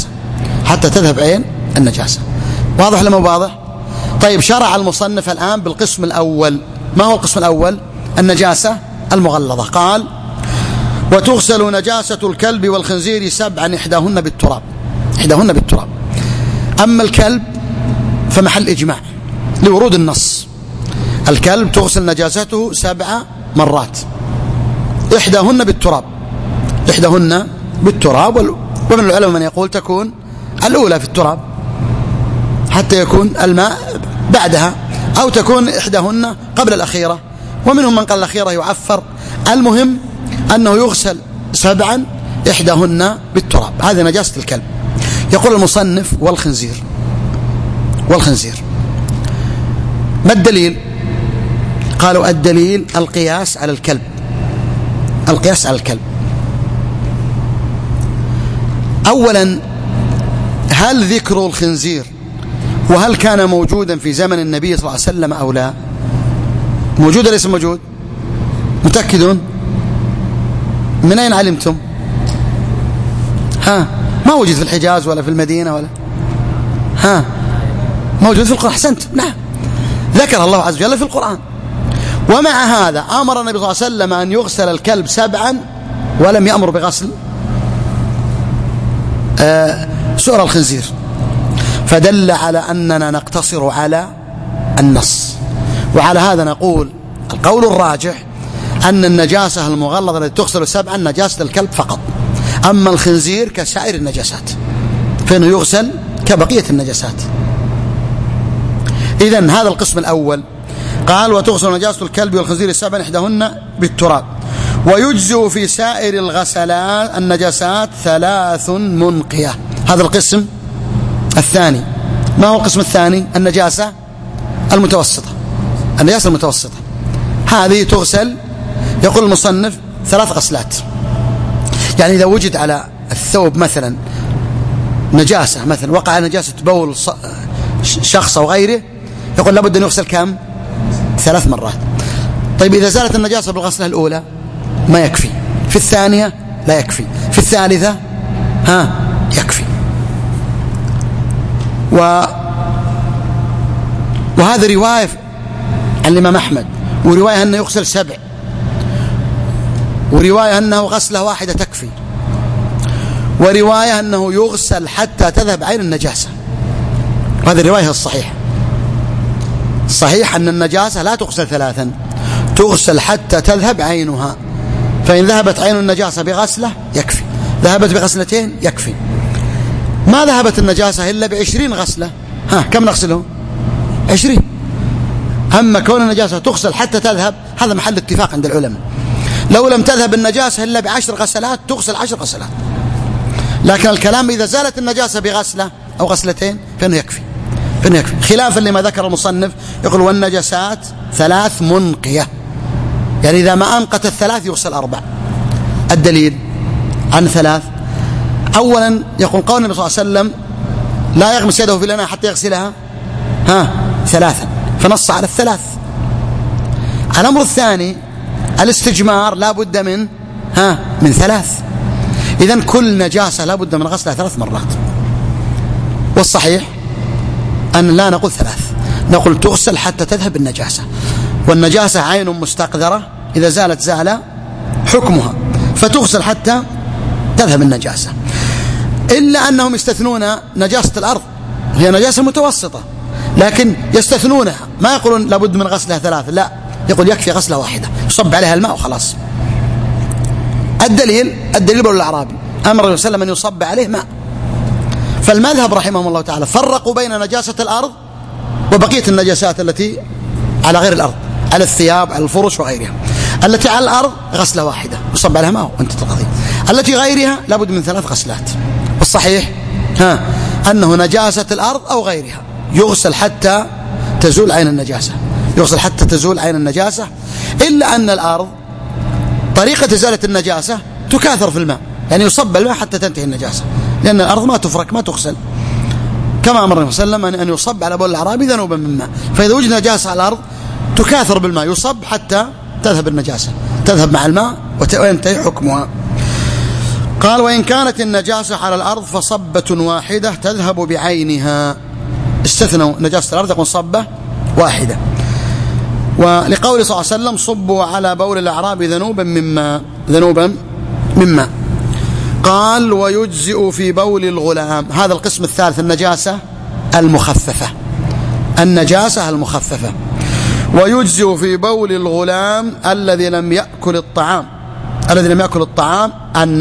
النجاسة. واضح لما واضح؟ طيب، شرع المصنف الآن بالقسم الأول. ما هو القسم الأول؟ النجاسة المغلظة. قال: وتغسل نجاسة الكلب والخنزير 7 إحداهن بالتراب. أما الكلب فمحل إجماع لورود النص. الكلب تغسل نجاسته 7 مرات، إحداهن بالتراب. ومن العلماء من يقول تكون الأولى في التراب حتى يكون الماء بعدها، أو تكون إحداهن قبل الأخيرة، ومنهم من قال الأخيرة يعفر. المهم أنه يغسل 7 إحداهن بالتراب. هذه نجاسة الكلب. يقول المصنف: والخنزير ما الدليل؟ قالوا: الدليل القياس على الكلب. أولا، هل ذكر الخنزير وهل كان موجودا في زمن النبي صلى الله عليه وسلم أو لا؟ موجود ليس موجود؟ متأكدون؟ من أين علمتم؟ ما وجد في الحجاز ولا في المدينة ولا موجود في القرآن. أحسنت، نعم، ذكر الله عز وجل في القرآن. ومع هذا أمر النبي صلى الله عليه وسلم أن يغسل الكلب 7 ولم يأمر بغسل سؤر الخنزير، فدل على أننا نقتصر على النص. وعلى هذا نقول القول الراجح أن النجاسة المغلظة التي تغسل 7 نجاسة الكلب فقط، أما الخنزير كسائر النجاسات فإنه يغسل كبقية النجاسات. إذن هذا القسم الأول. قال: وتغسل نجاسة الكلب والخنزير 7 إحداهن بالتراب، ويجزئ في سائر الغسلات النجاسات 3 منقية. هذا القسم الثاني. ما هو القسم الثاني؟ النجاسة المتوسطة. هذه تغسل، يقول المصنف، 3 غسلات. يعني إذا وجد على الثوب مثلا نجاسة، مثلا وقع نجاسة بول شخص أو غيره، يقول لابد أن يغسل كم؟ 3 مرات. طيب، إذا زالت النجاسة بالغسلة الأولى ما يكفي، في الثانية لا يكفي، في الثالثة يكفي. وهذا رواية عن الإمام أحمد، ورواية أنه يغسل 7، ورواية أنه غسلة واحدة تكفي، ورواية أنه يغسل حتى تذهب عين النجاسة، وهذه الرواية الصحيحة. الصحيح أن النجاسة لا تغسل 3، تغسل حتى تذهب عينها، فإن ذهبت عين النجاسة بغسلة يكفي، ذهبت بغسلتين يكفي. ما ذهبت النجاسة إلا ب20 غسلة، كم نغسله؟ 20. أما كون النجاسة تغسل حتى تذهب هذا محل اتفاق عند العلماء. لو لم تذهب النجاسة إلا ب10 غسلات تغسل 10 غسلات، لكن الكلام إذا زالت النجاسة بغسلة أو غسلتين فإنه يكفي، خلافا لما ذكر المصنف يقول والنجاسات 3 منقية، يعني إذا ما أنقت ال3 يغسل 4. الدليل عن 3 أولا يقول قول النبي صلى الله عليه وسلم لا يغمس يده في الإناء حتى يغسلها 3، فنص على 3. الأمر الثاني الاستجمار لا بد من 3، إذن كل نجاسة لا بد من غسلها 3 مرات. والصحيح أن لا نقول 3، نقول تغسل حتى تذهب النجاسة، والنجاسة عين مستقذرة إذا زالت زال حكمها، فتغسل حتى تذهب النجاسة. إلا أنهم يستثنون نجاسة الأرض، هي نجاسة متوسطة، لكن يستثنونها، ما يقولون لابد من غسلها 3، لا، يقول يكفي غسلة واحدة يصب عليها الماء وخلاص. الدليل بول الأعرابي أمر الرسول صلى الله عليه وسلم أن يصب عليه ماء. فالمذهب رحمهم الله تعالى فرقوا بين نجاسة الأرض وبقية النجاسات التي على غير الأرض، على الثياب، على الفرش وغيرها. التي على الأرض غسلة واحدة يصب عليها ماء وانت تقضي، التي غيرها لابد من 3 غسلات. والصحيح أنه نجاسة الأرض أو غيرها يغسل حتى تزول عين النجاسة، إلا أن الأرض طريقة إزالة النجاسة تكاثر في الماء، يعني يصب الماء حتى تنتهي النجاسة، لأن الأرض ما تفرك ما تغسل، كما أمر النبي صلى الله عليه وسلم أن يصب على بول الأعرابي ذنوبا من ماء. فإذا وجد نجاسة على الأرض تكاثر بالماء، يصب حتى تذهب النجاسة، تذهب مع الماء وينتهي حكمها. قال وإن كانت النجاسة على الأرض فصبة واحدة تذهب بعينها، استثنوا نجاسة الأرض يكون صبة واحدة. ولقول صلى الله عليه وسلم صبوا على بول الأعراب ذنوبا مما. قال ويجزئ في بول الغلام، هذا القسم الثالث، النجاسة المخففة. ويجزئ في بول الغلام الذي لم يأكل الطعام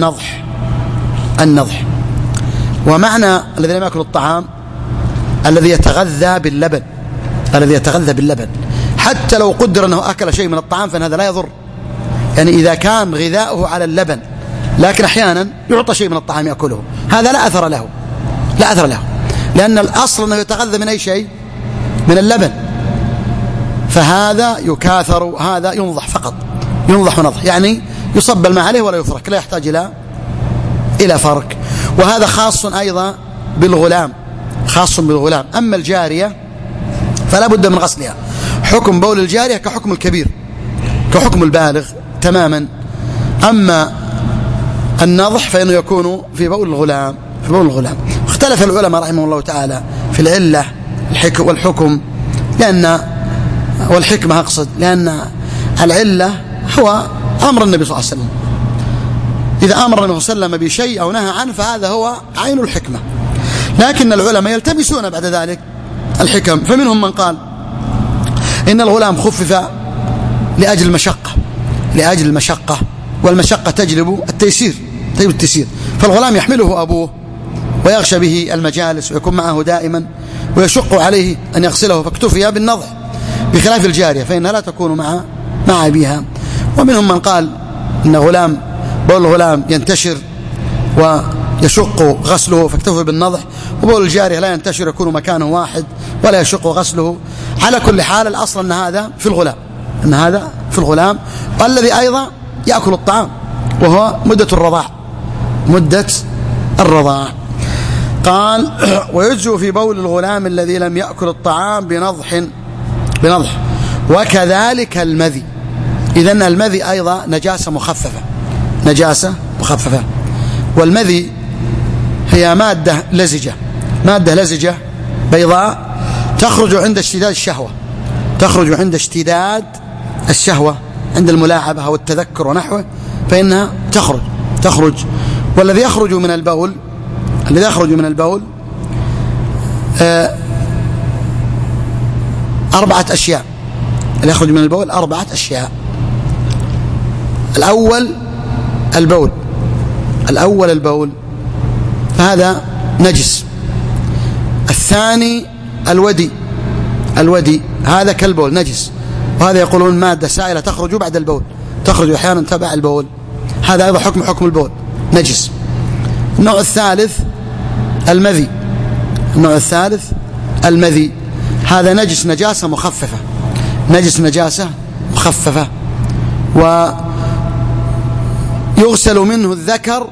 النضح. ومعنى الذي لم يأكل الطعام الذي يتغذى باللبن، حتى لو قدر أنه أكل شيء من الطعام فإن هذا لا يضر، يعني إذا كان غذاؤه على اللبن لكن أحيانا يعطى شيء من الطعام يأكله، هذا لا أثر له، لأن الأصل أنه يتغذى من أي شيء؟ من اللبن، فهذا يكاثر، هذا ينضح فقط، ينضح ونضح، يعني يصب الماء عليه ولا يفرك، لا يحتاج إلى فرك. وهذا خاص أيضا بالغلام. أما الجارية فلا بد من غسلها، حكم بول الجارية كحكم الكبير، كحكم البالغ تماما. أما النضح فإنه يكون في بول الغلام. اختلف العلماء رحمه الله تعالى في العلة والحكم، والحكمة أقصد، لأن العلة هو أمر النبي صلى الله عليه وسلم، إذا أمر النبي صلى الله عليه وسلم بشيء أو نهى عنه فهذا هو عين الحكمة. لكن العلماء يلتمسون بعد ذلك الحكم، فمنهم من قال إن الغلام خفف لأجل المشقة، والمشقة تجلب التيسير، فالغلام يحمله أبوه ويغشى به المجالس ويكون معه دائما ويشق عليه أن يغسله، فاكتفي بالنضح، بخلاف الجارية فإنها لا تكون مع أبيها. ومنهم من قال إن بول الغلام ينتشر ويشق غسله فاكتفي بالنضح، وبول الجارية لا ينتشر، يكون مكانه واحد ولا يشق غسله. على كل حال الأصل أن هذا في الغلام، والذي أيضا يأكل الطعام، وهو مدة الرضاع. قال ويجزئ في بول الغلام الذي لم يأكل الطعام بنضح، وكذلك المذي. إذن المذي أيضا نجاسة مخففة، والمذي هي مادة لزجة بيضاء تخرج عند اشتداد الشهوة، عند الملاعبة أو التذكر ونحوه، فإنها تخرج والذي يخرج من البول أربعة أشياء. اللي يخرج من البول 4 أشياء. الأول البول فهذا نجس. الثاني الودي هذا كالبول نجس، وهذا يقولون مادة سائلة تخرج بعد البول، تخرج أحيانا تبع البول، هذا أيضا حكم البول نجس. النوع الثالث المذي، هذا نجس نجاسة مخففة، ويغسل منه الذكر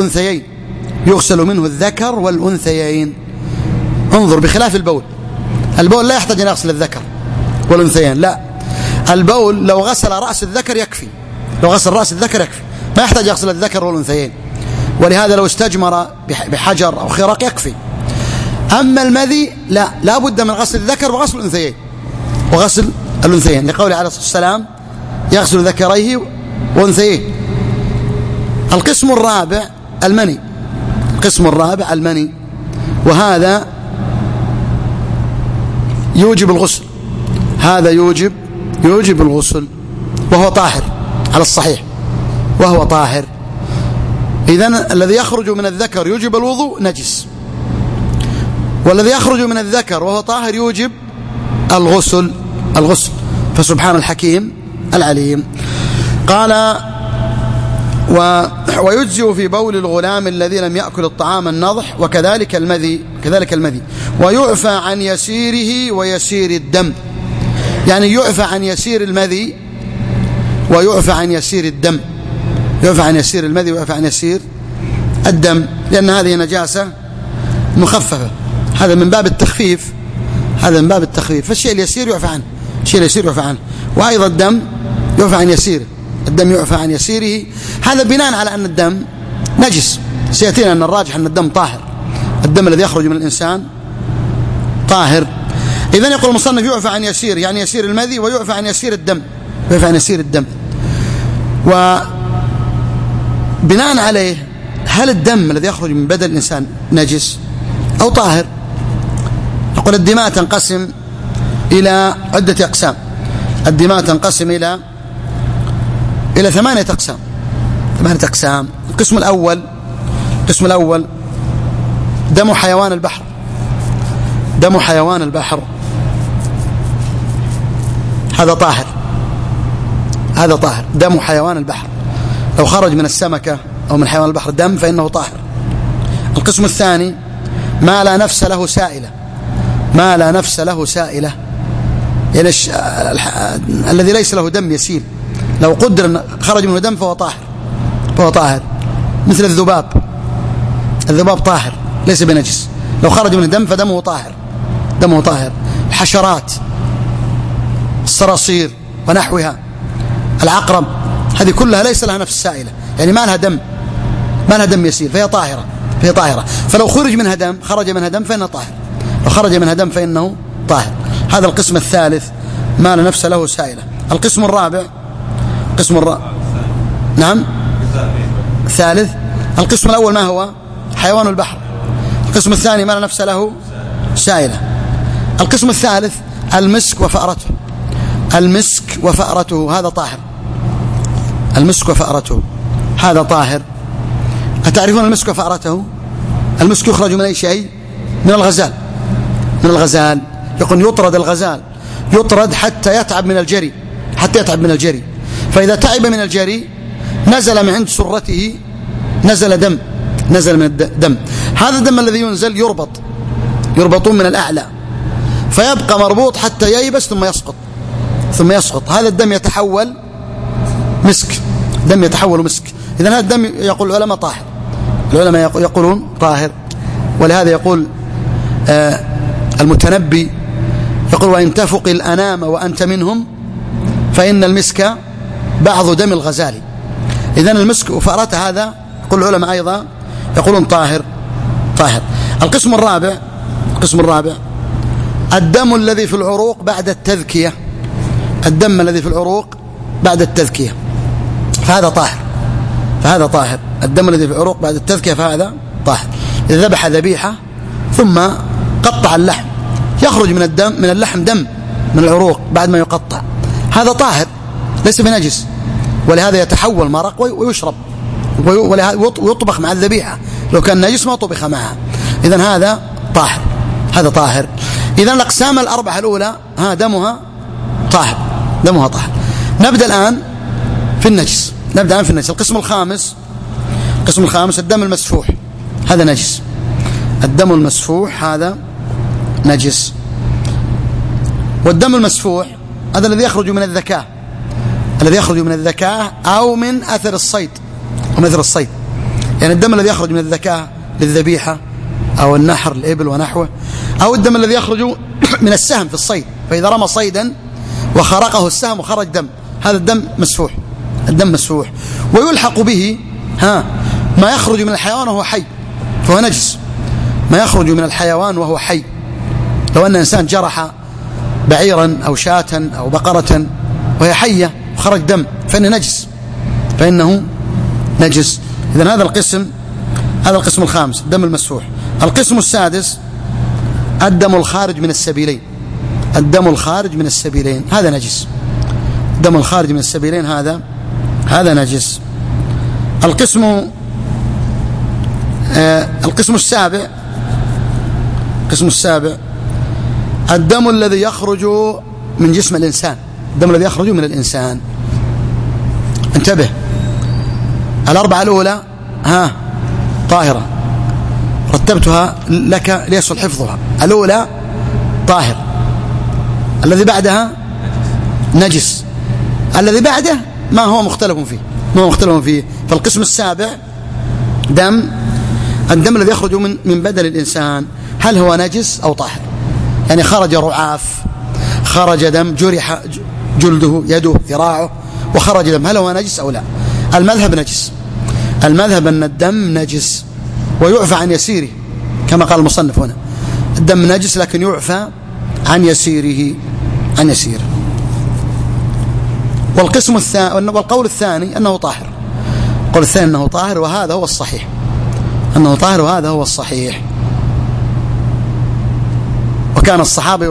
والأنثيين. انظر، بخلاف البول لا يحتاج أن يغسل الذكر والأنثيين، لا، البول لو غسل رأس الذكر يكفي، ما يحتاج يغسل الذكر والأنثيين، ولهذا لو استجمر بحجر أو خرق يكفي. أما المذي لا بد من غسل الذكر وغسل الأنثيين لقوله عليه الصلاة والسلام يغسل ذكريه وأنثيه. القسم الرابع المني، وهذا يوجب الغسل، وهو طاهر على الصحيح، وهو طاهر. إذن الذي يخرج من الذكر يوجب الوضوء نجس، والذي يخرج من الذكر وهو طاهر يوجب الغسل. فسبحان الحكيم العليم. قال ويجزئ في بول الغلام الذي لم يأكل الطعام النضح، وكذلك المذي، ويعفى عن يسيره ويسير الدم. يعني يعفى عن يسير المذي ويعفى عن يسير الدم، يعفى عن يسير المذي ويعفى عن يسير الدم، لأن هذه نجاسة مخففة. هذا من باب التخفيف، فالشيء اليسير يعفى عنه، وأيضا الدم يعفى عن يسيره، هذا بناء على أن الدم نجس. سيأتينا أن الراجح أن الدم طاهر، الدم الذي يخرج من الإنسان طاهر. إذن يقول المصنف يعفى عن يسير، يعني يسير المذي، ويعفى عن يسير الدم، وبناء عليه هل الدم الذي يخرج من بدن الإنسان نجس أو طاهر؟ نقول الدماء تنقسم إلى عدة أقسام. الدماء تنقسم إلى 8 أقسام. القسم الأول دم حيوان البحر، هذا طاهر. دم حيوان البحر لو خرج من السمكة أو من حيوان البحر دم فإنه طاهر. القسم الثاني ما لا نفس له سائلة، يعني الذي ليس له دم يسيل، لو قدر أن خرج منه دم فهو طاهر، مثل الذباب طاهر ليس بنجس، لو خرج منه دم فدمه طاهر. الحشرات، الصراصير ونحوها، العقرب، هذه كلها ليس لها نفس سائلة، يعني ما لها دم يسيل، فهي طاهرة. فلو خرج منها دم فإنه طاهر، لو خرج منها دم فإنه طاهر. هذا القسم الثالث ما لا نفس له سائلة. القسم الرابع نعم الثالث. القسم الأول ما هو؟ حيوان البحر. القسم الثاني ما لا نفس له سائلة. القسم الثالث المسك وفأرته، هذا طاهر. هذا طاهر. أتعرفون المسك وفأرته؟ المسك يخرج من أي شيء؟ من الغزال. يقول يطرد الغزال، يطرد حتى يتعب من الجري، فإذا تعب من الجري نزل من عند سرته، نزل من الدم. هذا الدم الذي ينزل يربطون من الأعلى، فيبقى مربوط حتى ييبس ثم يسقط. هذا الدم يتحول مسك. إذن هذا الدم يقول العلماء طاهر، يقولون طاهر. ولهذا يقول المتنبي، يقول وإن تفق الأنام وأنت منهم فإن المسك بعض دم الغزال. إذن المسك وفأرته هذا يقول العلماء أيضا يقولون طاهر. القسم الرابع الدم الذي في العروق بعد التذكية، فهذا فهذا طاهر. الدم الذي في العروق بعد التذكية فهذا طاهر. إذا ذبح ذبيحة ثم قطع اللحم يخرج من اللحم دم من العروق بعد ما يقطع، هذا طاهر ليس بنجس، ولهذا يتحول مرق ويشرب ويطبخ مع الذبيحة، لو كان نجس ما طبخ معها. إذن هذا طاهر، هذا طاهر. إذن الأقسام الأربعة الأولى دمها طاهر. نبدأ الآن في النجس. القسم الخامس الدم المسفوح، هذا نجس. الدم المسفوح هذا نجس. والدم المسفوح هذا الذي يخرج من الذكاء أو من أثر الصيد يعني الدم الذي يخرج من الذكاء للذبيحة أو النحر الإبل ونحوه، أو الدم الذي يخرج من السهم في الصيد، فإذا رمى صيدا وخرقه السهم وخرج دم، هذا الدم مسفوح. ويلحق به ما يخرج من الحيوان وهو حي، فهو نجس. ما يخرج من الحيوان وهو حي، لو أن إنسان جرح بعيرا أو شاة أو بقرة وهي حية وخرج دم فإنه نجس. إذن هذا القسم الخامس الدم المسفوح. القسم السادس الدم الخارج من السبيلين، هذا نجس. الدم الخارج من السبيلين هذا نجس. القسم السابع الدم الذي يخرج من جسم الإنسان، من الإنسان. انتبه، الأربعة الأولى طاهرة، رتبتها لك ليسهل حفظها. الأولى طاهر، الذي بعدها نجس، الذي بعده ما هو مختلف فيه. فالقسم السابع الدم الذي يخرج من بدن الإنسان، هل هو نجس أو طاهر؟ يعني خرج رعاف، خرج دم، جرح جلده يده ذراعه وخرج دم، هل هو نجس أو لا؟ المذهب أن الدم نجس ويعفى عن يسيره، كما قال المصنف هنا، الدم نجس لكن يعفى عن يسيره. والقول الثاني أنه طاهر. وهذا هو الصحيح. وكان الصحابة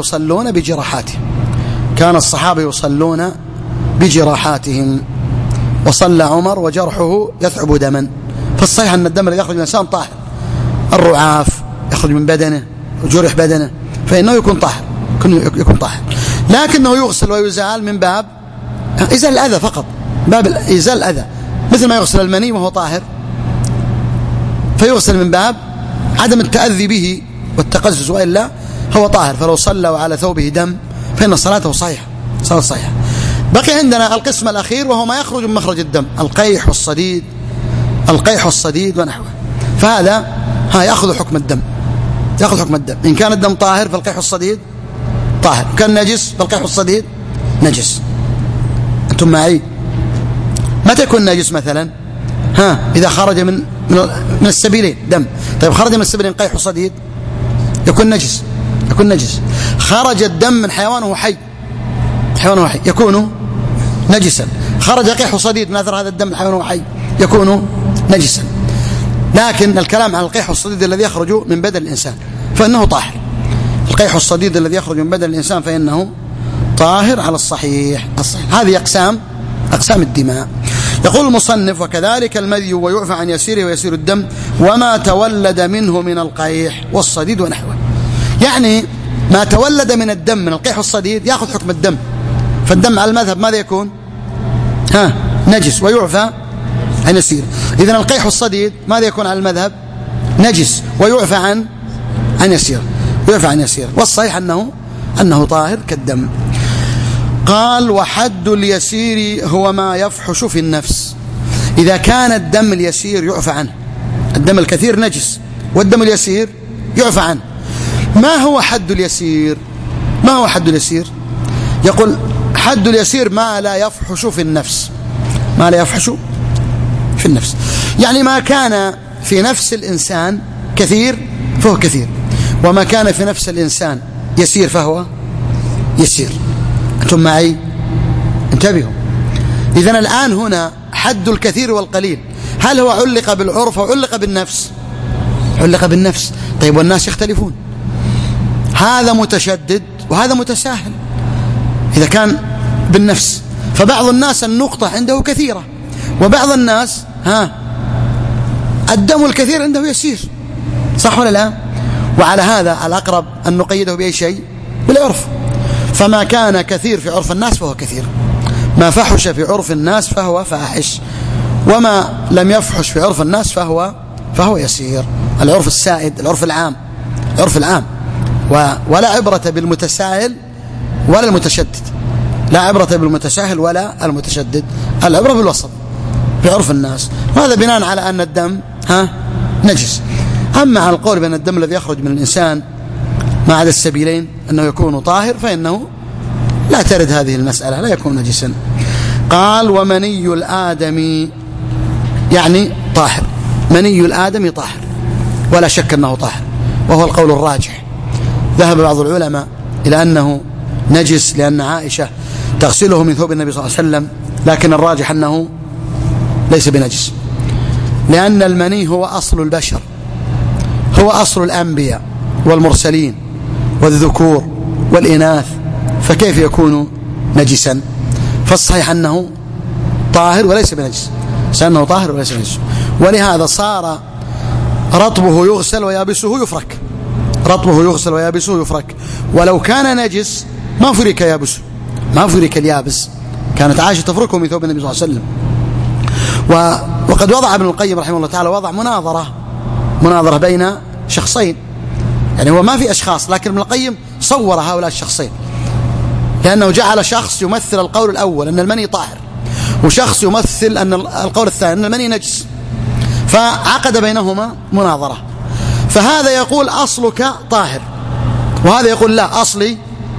يصلون بجراحاتهم، وصلى عمر وجرحه يثعب دما. فالصحيح أن الدم الذي يخرج من الإنسان طاهر. الرعاف يخرج من بدنه وجرح بدنه فإنه يكون طاهر، لكنه يغسل ويزال من باب إزال الأذى فقط، باب إزال الأذى، مثل ما يغسل المني وهو طاهر، فيغسل من باب عدم التأذي به والتقزز، وإلا هو طاهر. فلو صلى وعلى ثوبه دم فإن صلاته صحيحة. بقي عندنا القسم الأخير وهو ما يخرج من مخرج الدم، القيح والصديد ونحوه، فهذا يأخذ حكم الدم. إن كان الدم طاهر فالقيح والصديد طاهر، كان نجس فالقيح والصديد نجس. أنتم معي؟ متى يكون نجس مثلا؟ إذا خرج من السبيلين دم. طيب خرج من السبيلين قيح وصديد يكون نجس. خرج الدم من حيوانه حي يكون نجسا. خرج قيح وصديد من أثر هذا الدم من حيوانه حي يكون نجسا. لكن الكلام عن القيح والصديد الذي يخرج من بدن الإنسان فإنه طاهر. القيح والصديد الذي يخرج من بدن الإنسان فإنه طاهر على الصحيح. هذه أقسام الدماء. يقول المصنف: وكذلك المذي ويعفى عن يسيره ويسير الدم وما تولد منه من القيح والصديد ونحوه. يعني ما تولد من الدم من القيح والصديد يأخذ حكم الدم. فالدم على المذهب ماذا يكون؟ نجس ويعفى عن يسيره. إذن القيح والصديد ماذا يكون على المذهب؟ نجس ويعفى عن يسيره. والصحيح أنه طاهر كالدم. قال: وحد اليسير هو ما يفحش في النفس. إذا كان الدم اليسير يعفى عنه، الدم الكثير نجس والدم اليسير يعفى عنه. ما هو حد اليسير؟ يقول: حد اليسير ما لا يفحش في النفس. يعني ما كان في نفس الإنسان كثير فهو كثير، وما كان في نفس الإنسان يسير فهو يسير. أنتم معي؟ انتبهوا. إذن الآن هنا حد الكثير والقليل. هل هو علق بالعرف أو علق بالنفس؟ علق بالنفس. طيب والناس يختلفون، هذا متشدد وهذا متساهل. إذا كان بالنفس فبعض الناس النقطة عنده كثيرة، وبعض الناس الدم الكثير عنده يسير، صح ولا لا؟ وعلى هذا الأقرب أن نقيده بأي شيء؟ بالعرف. فما كان كثير في عرف الناس فهو كثير، ما فحش في عرف الناس فهو فاحش، وما لم يفحش في عرف الناس فهو يسير. العرف السائد، العرف العام، العرف العام. ولا عبرة بالمتساهل ولا المتشدد، لا عبرة بالمتساهل ولا المتشدد، العبرة بالوسط في عرف الناس. وهذا بناء على أن الدم نجس. أما على القول بأن الدم الذي يخرج من الإنسان ما عدا السبيلين أنه يكون طاهر، فإنه لا ترد هذه المسألة، لا يكون نجسا. قال ومني الآدم يعني طاهر، مني الآدم طاهر ولا شك أنه طاهر، وهو القول الراجح. ذهب بعض العلماء إلى أنه نجس لأن عائشة تغسله من ثوب النبي صلى الله عليه وسلم، لكن الراجح أنه ليس بنجس، لأن المني هو أصل البشر، هو أصل الأنبياء والمرسلين والذكور والإناث، فكيف يكون نجسا؟ فالصحيح أنه طاهر وليس بنجس، سأنه طاهر وليس بنجس. ولهذا صار رطبه يغسل ويابسه يفرك، رطبه يغسل ويابسه يفرك. ولو كان نجس ما فرك يابسه، ما فرك اليابس، كانت عائشة تفركه من ثوب النبي صلى الله عليه وسلم. وقد وضع ابن القيم رحمه الله تعالى وضع مناظرة بين شخصين، يعني هو ما في أشخاص، لكن ابن القيم صور هؤلاء الشخصين، لأنه جعل شخص يمثل القول الأول أن المني طاهر، وشخص يمثل أن القول الثاني أن المني نجس، فعقد بينهما مناظرة. فهذا يقول أصلك طاهر، وهذا يقول لا أصلي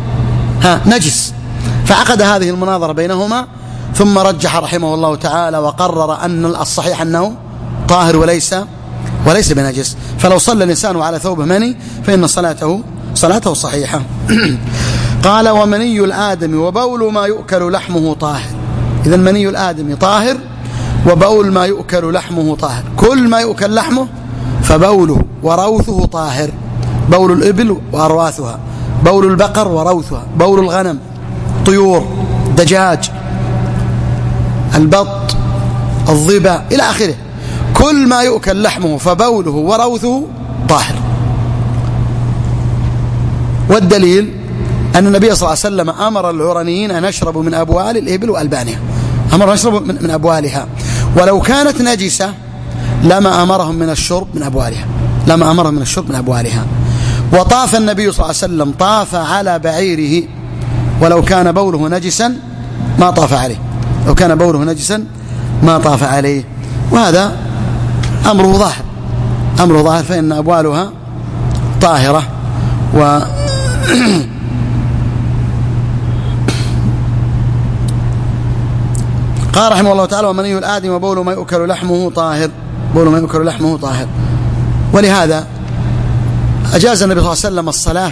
نجس، فعقد هذه المناظرة بينهما، ثم رجح رحمه الله تعالى وقرر أن الصحيح أنه طاهر وليس بنجس. فلو صلى الإنسان على ثوبه مني فإن صلاته صحيحة. قال ومني الآدم وبول ما يؤكل لحمه طاهر. إذن مني الآدم طاهر، وبول ما يؤكل لحمه طاهر. كل ما يؤكل لحمه فبوله وروثه طاهر، بول الإبل وأرواثها، بول البقر وروثها، بول الغنم، طيور، دجاج، البط، الظبا إلى آخره، كل ما يؤكل لحمه فبوله وروثه طاهر. والدليل أن النبي صلى الله عليه وسلم أمر العرنيين أن يشربوا من أبوال الإبل وألبانها، أمر أن يشربوا من أبوالها، ولو كانت نجسة لما أمرهم من الشرب من أبوالها، لما أمرهم من الشرب من أبوالها. وطاف النبي صلى الله عليه وسلم، طاف على بعيره، ولو كان بوله نجسا ما طاف عليه، لو كان بوله نجسا ما طاف عليه. وهذا أمره ظاهر، فإن أبوالها طاهرة. قال رحمه الله تعالى ومني الآدم وبول ما يؤكل لحمه طاهر، بول ما يؤكل لحمه طاهر. ولهذا أجاز النبي صلى الله عليه وسلم الصلاة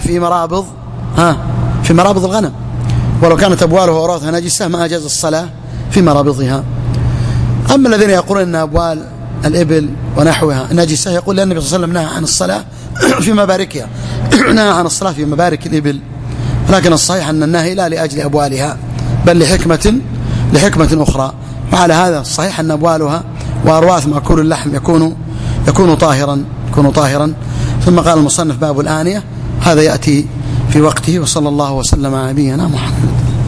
في مرابض الغنم، ولو كانت أبوالها وأوراثها نجسة ما أجاز الصلاة في مرابضها. أما الذين يقولون أن أبوال الإبل ونحوها نجسة، يقول لأن النبي صلى الله عليه وسلم نهى عن الصلاة في مباركها، نهى عن الصلاة في مبارك الإبل، لكن الصحيح أن النهي لا لأجل أبوالها بل لحكمة أخرى. وعلى هذا الصحيح أن أبوالها وأرواث مأكول اللحم يكون طاهرا. ثم قال المصنف باب الآنية، هذا يأتي في وقته. وصلى الله وسلم على نبينا محمد.